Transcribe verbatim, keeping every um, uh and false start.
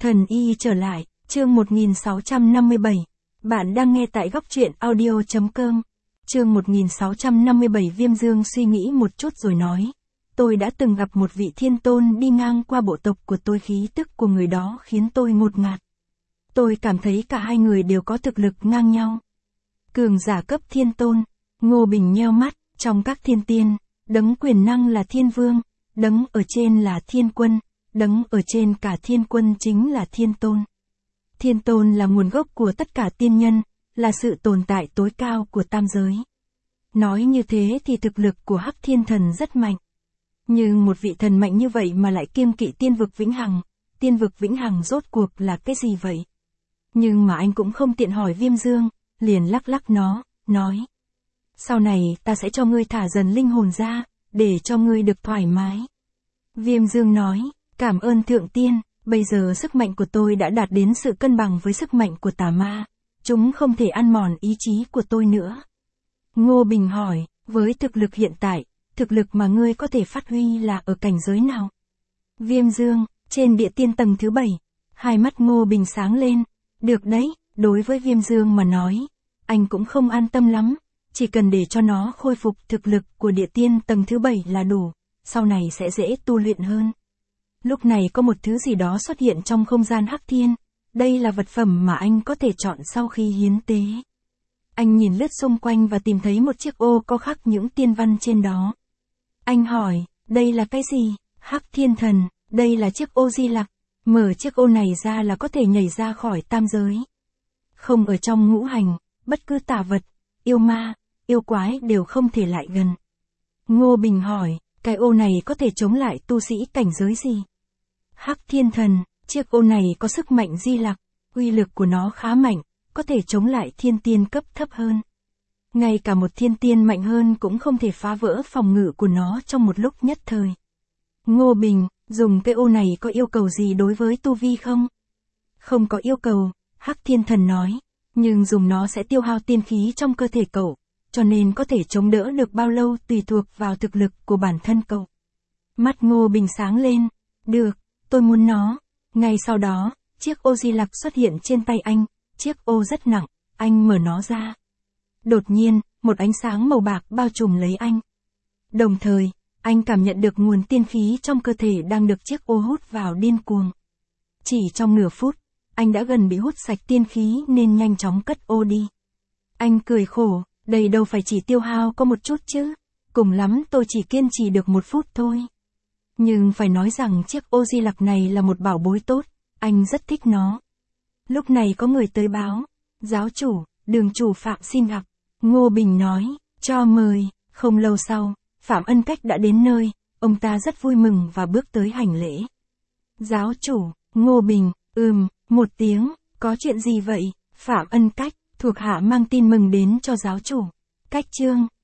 Thần y trở lại, chương một nghìn sáu trăm năm mươi bảy. Bạn đang nghe tại góc truyện audio chấm com. Chương một nghìn sáu trăm năm mươi bảy. Viêm Dương suy nghĩ một chút rồi nói. Tôi đã từng gặp một vị thiên tôn đi ngang qua bộ tộc của tôi, khí tức của người đó khiến tôi ngột ngạt. Tôi cảm thấy cả hai người đều có thực lực ngang nhau. Cường giả cấp thiên tôn. Ngô Bình nheo mắt, trong các thiên tiên, đấng quyền năng là thiên vương, đấng ở trên là thiên quân, đấng ở trên cả thiên quân chính là thiên tôn. Thiên tôn là nguồn gốc của tất cả tiên nhân, là sự tồn tại tối cao của tam giới. Nói như thế thì thực lực của Hắc Thiên Thần rất mạnh. Nhưng một vị thần mạnh như vậy mà lại kiêng kỵ tiên vực vĩnh hằng, tiên vực vĩnh hằng rốt cuộc là cái gì vậy? Nhưng mà anh cũng không tiện hỏi Viêm Dương, liền lắc lắc nó, nói. Sau này ta sẽ cho ngươi thả dần linh hồn ra, để cho ngươi được thoải mái. Viêm Dương nói, cảm ơn thượng tiên, bây giờ sức mạnh của tôi đã đạt đến sự cân bằng với sức mạnh của tà ma, chúng không thể ăn mòn ý chí của tôi nữa. Ngô Bình hỏi, với thực lực hiện tại, thực lực mà ngươi có thể phát huy là ở cảnh giới nào? Viêm Dương, trên địa tiên tầng thứ bảy, hai mắt Ngô Bình sáng lên, được đấy, đối với Viêm Dương mà nói, anh cũng không an tâm lắm, chỉ cần để cho nó khôi phục thực lực của địa tiên tầng thứ bảy là đủ, sau này sẽ dễ tu luyện hơn. Lúc này có một thứ gì đó xuất hiện trong không gian Hắc Thiên, đây là vật phẩm mà anh có thể chọn sau khi hiến tế. Anh nhìn lướt xung quanh và tìm thấy một chiếc ô có khắc những tiên văn trên đó. Anh hỏi, đây là cái gì? Hắc Thiên Thần, đây là chiếc ô Di Lặc, mở chiếc ô này ra là có thể nhảy ra khỏi tam giới. Không ở trong ngũ hành, bất cứ tà vật, yêu ma, yêu quái đều không thể lại gần. Ngô Bình hỏi, cái ô này có thể chống lại tu sĩ cảnh giới gì? Hắc Thiên Thần, chiếc ô này có sức mạnh Di Lặc, uy lực của nó khá mạnh, có thể chống lại thiên tiên cấp thấp hơn. Ngay cả một thiên tiên mạnh hơn cũng không thể phá vỡ phòng ngự của nó trong một lúc nhất thời. Ngô Bình, dùng cái ô này có yêu cầu gì đối với tu vi không? Không có yêu cầu, Hắc Thiên Thần nói, nhưng dùng nó sẽ tiêu hao tiên khí trong cơ thể cậu, cho nên có thể chống đỡ được bao lâu tùy thuộc vào thực lực của bản thân cậu. Mắt Ngô Bình sáng lên, được, tôi muốn nó. Ngay sau đó, chiếc ô Di Lặc xuất hiện trên tay anh, chiếc ô rất nặng, anh mở nó ra. Đột nhiên, một ánh sáng màu bạc bao trùm lấy anh. Đồng thời, anh cảm nhận được nguồn tiên khí trong cơ thể đang được chiếc ô hút vào điên cuồng. Chỉ trong nửa phút, anh đã gần bị hút sạch tiên khí nên nhanh chóng cất ô đi. Anh cười khổ, đây đâu phải chỉ tiêu hao có một chút chứ, cùng lắm tôi chỉ kiên trì được một phút thôi. Nhưng phải nói rằng chiếc ô Di Lặc này là một bảo bối tốt, anh rất thích nó. Lúc này có người tới báo, giáo chủ, đường chủ Phạm xin gặp. Ngô Bình nói, cho mời. Không lâu sau, Phạm Ân Cách đã đến nơi, ông ta rất vui mừng và bước tới hành lễ. Giáo chủ, Ngô Bình, ừm, một tiếng, có chuyện gì vậy? Phạm Ân Cách, thuộc hạ mang tin mừng đến cho giáo chủ. Cách Trương,